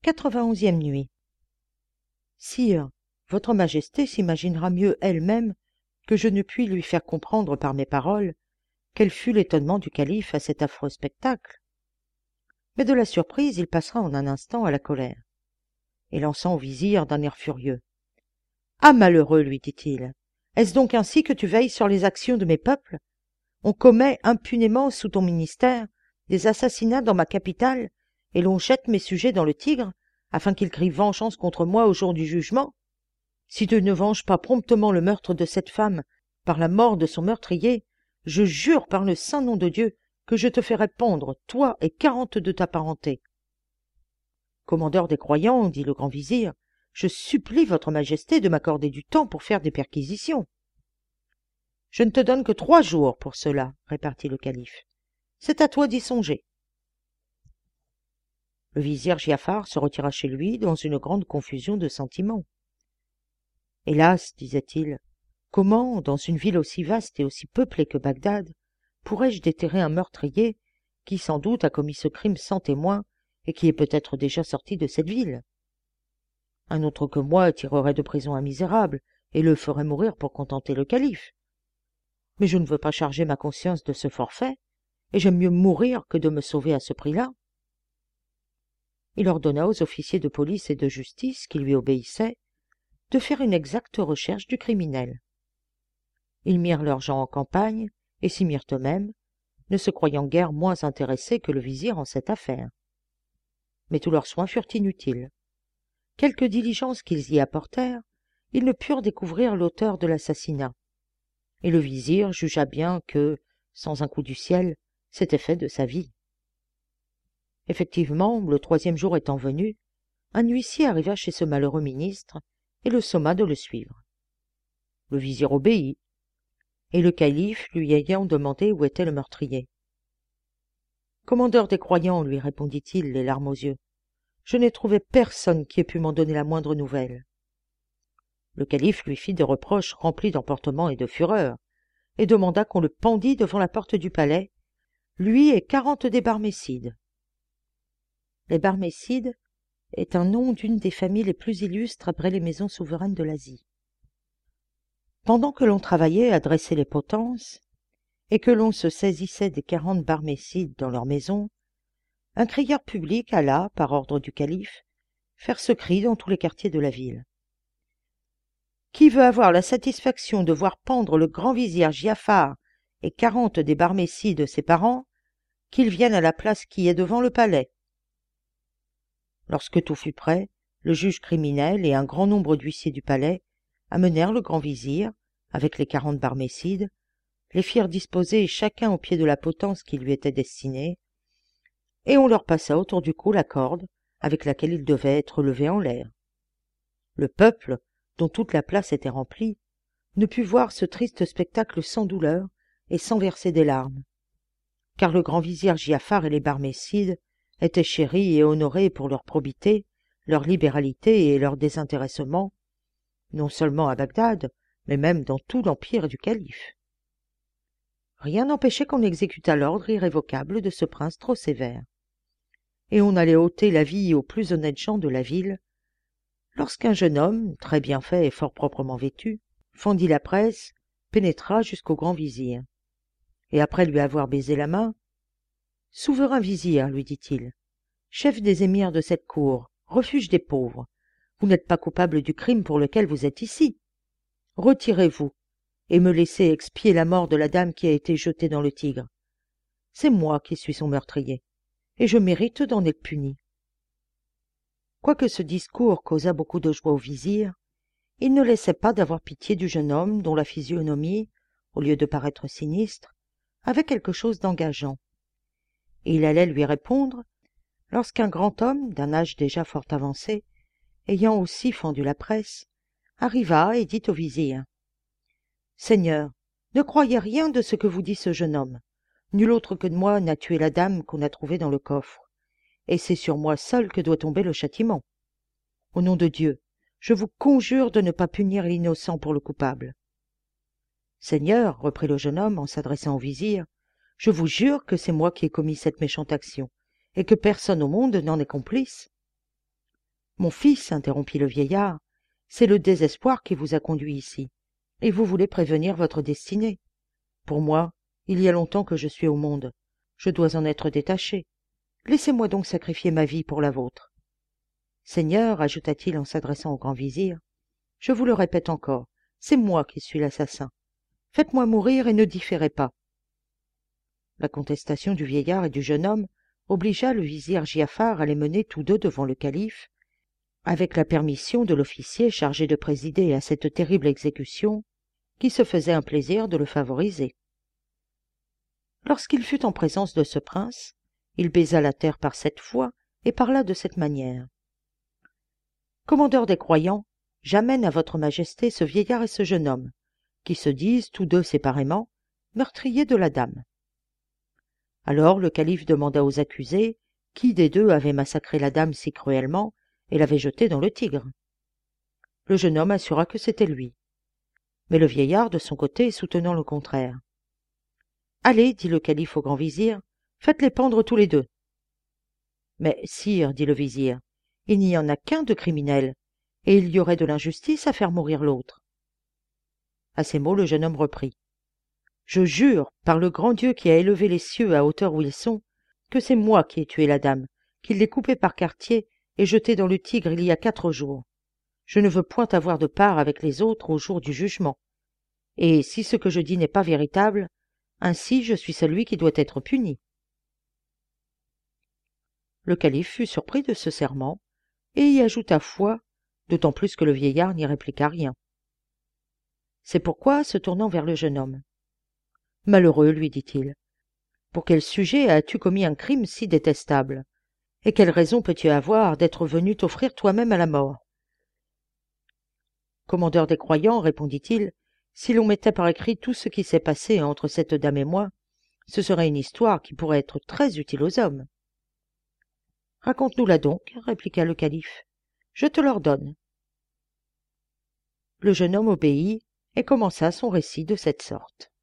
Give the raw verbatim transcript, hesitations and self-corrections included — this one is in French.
quatre-vingt-onzième nuit. Sire, votre Majesté s'imaginera mieux elle-même que je ne puis lui faire comprendre par mes paroles quel fut l'étonnement du calife à cet affreux spectacle. Mais de la surprise, il passera en un instant à la colère, et lançant au vizir d'un air furieux. « Ah, malheureux, lui dit-il, est-ce donc ainsi que tu veilles sur les actions de mes peuples? On commet impunément sous ton ministère des assassinats dans ma capitale, et l'on jette mes sujets dans le Tigre, afin qu'ils crient vengeance contre moi au jour du jugement. Si tu ne venges pas promptement le meurtre de cette femme par la mort de son meurtrier, je jure par le saint nom de Dieu que je te ferai pendre, toi et quarante de ta parenté. » « Commandeur des croyants, dit le grand vizir, je supplie votre majesté de m'accorder du temps pour faire des perquisitions. »« Je ne te donne que trois jours pour cela, répartit le calife. C'est à toi d'y songer. » Le vizir Giafar se retira chez lui dans une grande confusion de sentiments. « Hélas, disait-il, comment, dans une ville aussi vaste et aussi peuplée que Bagdad, pourrais-je déterrer un meurtrier qui sans doute a commis ce crime sans témoin et qui est peut-être déjà sorti de cette ville? Un autre que moi tirerait de prison un misérable et le ferait mourir pour contenter le calife. Mais je ne veux pas charger ma conscience de ce forfait, et j'aime mieux mourir que de me sauver à ce prix-là. » Il ordonna aux officiers de police et de justice qui lui obéissaient de faire une exacte recherche du criminel. Ils mirent leurs gens en campagne et s'y mirent eux-mêmes, ne se croyant guère moins intéressés que le vizir en cette affaire. Mais tous leurs soins furent inutiles. Quelque diligence qu'ils y apportèrent, ils ne purent découvrir l'auteur de l'assassinat, et le vizir jugea bien que, sans un coup du ciel, c'était fait de sa vie. Effectivement, le troisième jour étant venu, un huissier arriva chez ce malheureux ministre et le somma de le suivre. Le vizir obéit, et le calife lui ayant demandé où était le meurtrier. « Commandeur des croyants, lui répondit-il, les larmes aux yeux, je n'ai trouvé personne qui ait pu m'en donner la moindre nouvelle. » Le calife lui fit des reproches remplis d'emportement et de fureur, et demanda qu'on le pendît devant la porte du palais, lui et quarante des Barmécides. Les Barmécides est un nom d'une des familles les plus illustres après les maisons souveraines de l'Asie. Pendant que l'on travaillait à dresser les potences, et que l'on se saisissait des quarante Barmécides dans leur maison, un crieur public alla, par ordre du calife, faire ce cri dans tous les quartiers de la ville. « Qui veut avoir la satisfaction de voir pendre le grand vizir Giafar et quarante des Barmécides ses parents, qu'il vienne à la place qui est devant le palais. » Lorsque tout fut prêt, le juge criminel et un grand nombre d'huissiers du palais amenèrent le grand vizir, avec les quarante Barmécides, les firent disposer chacun au pied de la potence qui lui était destinée, et on leur passa autour du cou la corde avec laquelle ils devaient être levés en l'air. Le peuple, dont toute la place était remplie, ne put voir ce triste spectacle sans douleur et sans verser des larmes, car le grand vizir Giafar et les Barmécides étaient chéris et honorés pour leur probité, leur libéralité et leur désintéressement, non seulement à Bagdad, mais même dans tout l'empire du calife. Rien n'empêchait qu'on exécutât l'ordre irrévocable de ce prince trop sévère, et on allait ôter la vie aux plus honnêtes gens de la ville, lorsqu'un jeune homme, très bien fait et fort proprement vêtu, fendit la presse, pénétra jusqu'au grand vizir, et après lui avoir baisé la main, « Souverain vizir, lui dit-il, chef des émirs de cette cour, refuge des pauvres, vous n'êtes pas coupable du crime pour lequel vous êtes ici. Retirez-vous, et me laissez expier la mort de la dame qui a été jetée dans le Tigre. C'est moi qui suis son meurtrier, et je mérite d'en être puni. » Quoique ce discours causât beaucoup de joie au vizir, il ne laissait pas d'avoir pitié du jeune homme dont la physionomie, au lieu de paraître sinistre, avait quelque chose d'engageant. Et il allait lui répondre, lorsqu'un grand homme, d'un âge déjà fort avancé, ayant aussi fendu la presse, arriva et dit au vizir, « Seigneur, ne croyez rien de ce que vous dit ce jeune homme. Nul autre que de moi n'a tué la dame qu'on a trouvée dans le coffre, et c'est sur moi seul que doit tomber le châtiment. Au nom de Dieu, je vous conjure de ne pas punir l'innocent pour le coupable. »« Seigneur, reprit le jeune homme en s'adressant au vizir, je vous jure que c'est moi qui ai commis cette méchante action, et que personne au monde n'en est complice. » Mon fils, interrompit le vieillard, c'est le désespoir qui vous a conduit ici, et vous voulez prévenir votre destinée. Pour moi, il y a longtemps que je suis au monde, je dois en être détaché. Laissez-moi donc sacrifier ma vie pour la vôtre. Seigneur, ajouta-t-il en s'adressant au grand vizir, je vous le répète encore, c'est moi qui suis l'assassin. Faites-moi mourir et ne différez pas. La contestation du vieillard et du jeune homme obligea le vizir Giafar à les mener tous deux devant le calife, avec la permission de l'officier chargé de présider à cette terrible exécution, qui se faisait un plaisir de le favoriser. Lorsqu'il fut en présence de ce prince, il baisa la terre par sept fois et parla de cette manière. « Commandeur des croyants, j'amène à votre majesté ce vieillard et ce jeune homme, qui se disent, tous deux séparément, meurtriers de la dame. » Alors le calife demanda aux accusés qui des deux avait massacré la dame si cruellement et l'avait jetée dans le Tigre. Le jeune homme assura que c'était lui. Mais le vieillard, de son côté, soutenant le contraire. « Allez, dit le calife au grand vizir, faites-les pendre tous les deux. »« Mais, sire, dit le vizir, il n'y en a qu'un de criminel, et il y aurait de l'injustice à faire mourir l'autre. » À ces mots, le jeune homme reprit. « Je jure, par le grand Dieu qui a élevé les cieux à hauteur où ils sont, que c'est moi qui ai tué la dame, qui l'ai coupée par quartier et jetée dans le Tigre il y a quatre jours. Je ne veux point avoir de part avec les autres au jour du jugement. Et si ce que je dis n'est pas véritable, ainsi je suis celui qui doit être puni. » Le calife fut surpris de ce serment et y ajouta foi, d'autant plus que le vieillard n'y répliqua rien. C'est pourquoi, se tournant vers le jeune homme, « Malheureux, lui dit-il, pour quel sujet as-tu commis un crime si détestable? Et quelle raison peux-tu avoir d'être venu t'offrir toi-même à la mort? » Commandeur des croyants, répondit-il, si l'on mettait par écrit tout ce qui s'est passé entre cette dame et moi, ce serait une histoire qui pourrait être très utile aux hommes. « Raconte-nous-la donc, répliqua le calife. Je te l'ordonne. » Le jeune homme obéit et commença son récit de cette sorte.